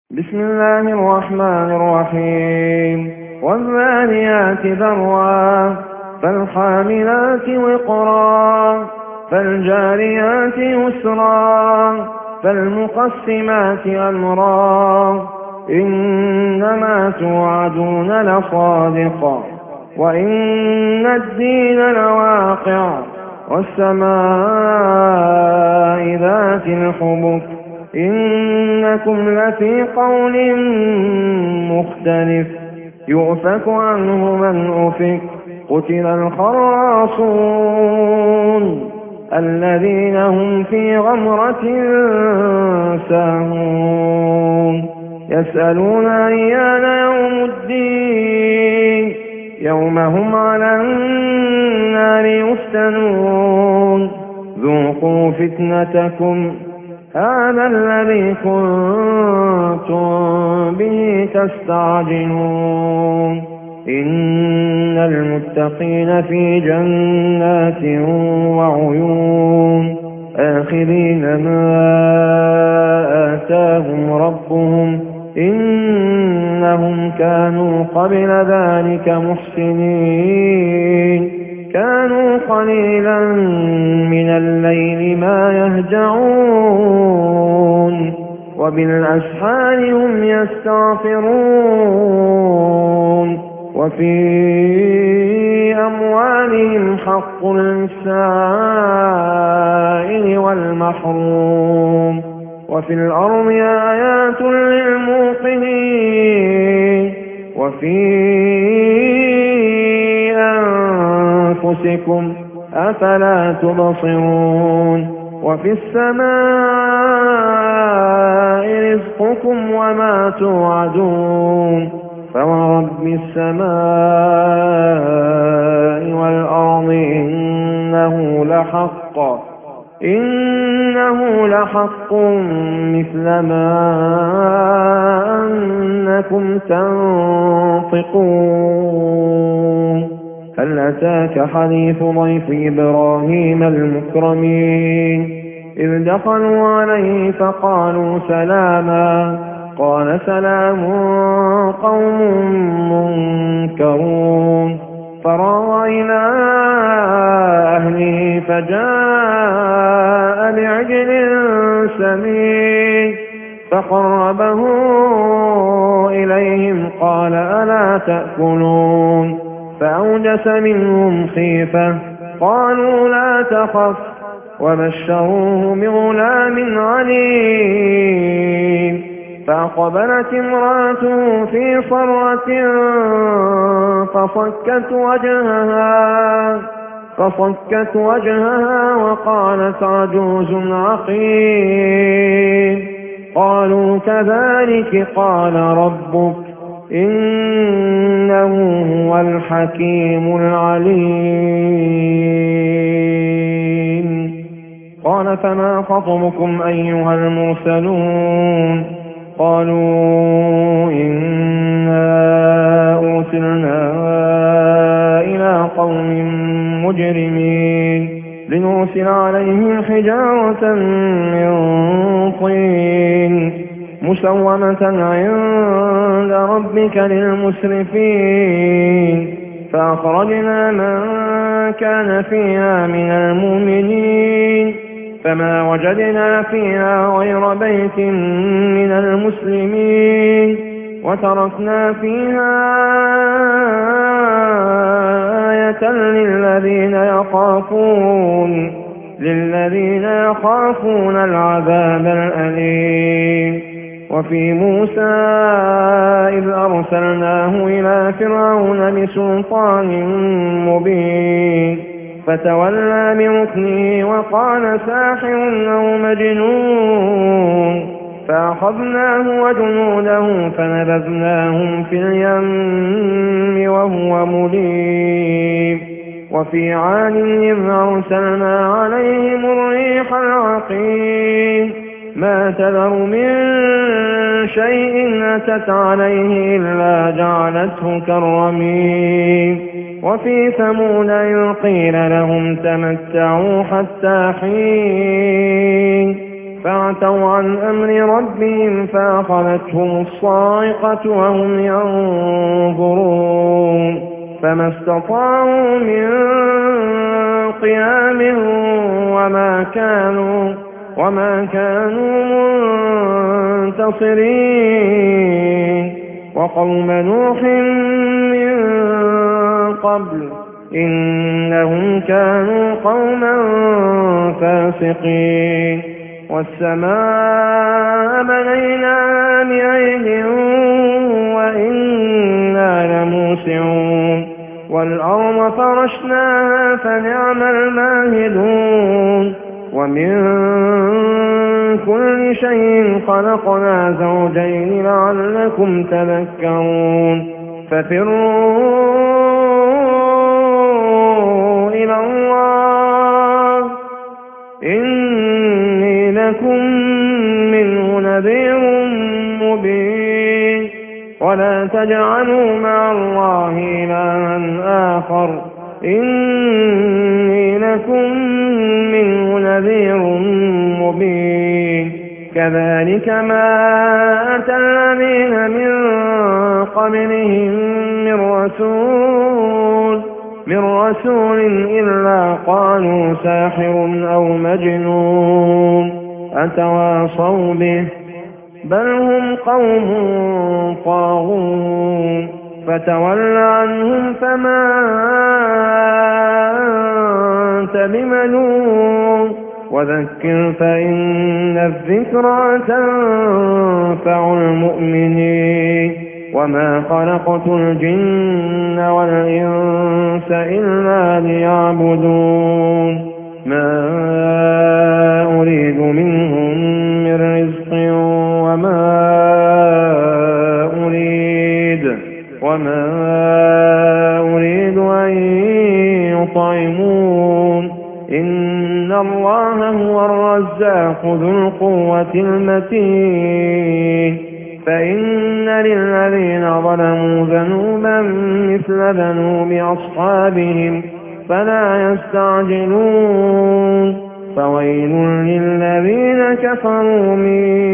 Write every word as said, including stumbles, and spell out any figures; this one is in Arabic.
بسم الله الرحمن الرحيم والذاريات ذروا فالحاملات وقرا فالجاريات يسرا فالمقسمات أمرا إنما توعدون لصادق وإن الدين لواقع والسماء ذات الحبك إنكم لفي قول مختلف يؤفك عنه من أفك قتل الخراصون الذين هم في غمرة ساهون يسألون أيان يوم الدين يوم هم على النار يفتنون ذوقوا فتنتكم هذا الذي كنتم به تستعجلون إن المتقين في جنات وعيون آخذين ما آتاهم ربهم إنهم كانوا قبل ذلك محسنين كانوا قليلا من الليل ما يهجعون وبالأسحار هم يستغفرون وفي أموالهم حق للسائل والمحروم وفي الأرض آيات للموقنين وفي أنفسكم أفلا تبصرون وفي السماء رزقكم وما توعدون فورب السماء والأرض إنه لحق إنه لحق مثل ما أنكم تنطقون هل أتاك حديث ضيف إبراهيم المكرمين إذ دخلوا عليه فقالوا سلاما قال سلام قوم منكرون فراغ إلى أهله فجاء بعجل سمين فقربه إليهم قال ألا تأكلون فأوجس منهم خيفة قالوا لا تخف وبشروه بغلام عليم فأقبلت امرأته في صرة فصكت وجهها فصكت وجهها وقالت عجوز عقيم قالوا كذلك قال ربك إنه هو الحكيم العليم قال فما خطبكم أيها المرسلون قالوا إنا أرسلنا إلى قوم مجرمين لنرسل عليهم حجارة من طين مسومة عند ربك للمسرفين فأخرجنا من كان فيها من المؤمنين فما وجدنا فيها غير بيت من المسلمين وتركنا فيها آية للذين يخافون للذين يخافون العذاب الأليم وفي موسى إذ أرسلناه إلى فرعون بسلطان مبين فتولى بركنه وقال ساحر أو مجنون فأخذناه وجنوده فنبذناهم في اليم وهو مليم وفي عاد إذ أرسلنا عليهم الريح العقيم ما تذر من شيء أتت عليه إلا جعلته كالرميم وفي ثمود إذ قيل لهم تمتعوا حتى حين فعتوا عن أمر ربهم فأخذتهم الصاعقة وهم ينظرون فما استطاعوا من قيام وما كانوا وما كانوا منتصرين وقوم نوح من قبل إنهم كانوا قوما فاسقين والسماء بنيناها بعيد وإنا لموسعون والأرض فرشناها فنعم الماهدون ومن كل شيء خلقنا زوجين لعلكم تذكرون ففروا إلى الله إني لكم منه نذير مبين ولا تجعلوا مع الله إلها آخر إني لكم منه نذير مبين كذلك ما أتى الذين من قبلهم من رسول من رسول إلا قالوا ساحر أو مجنون أتواصوا به بل هم قوم طاغون فتول عنهم فما أنت بملوم وذكر فإن الذكرى تنفع المؤمنين وما خلقت الجن والإنس إلا ليعبدون ما أريد منهم من رزق وما أريد وما أريد أن يطعمون إن الله هو الرزاق ذو القوة المتين فإن للذين ظلموا ذنوبا مثل ذنوب أصحابهم فلا يستعجلون فويل للذين كفروا من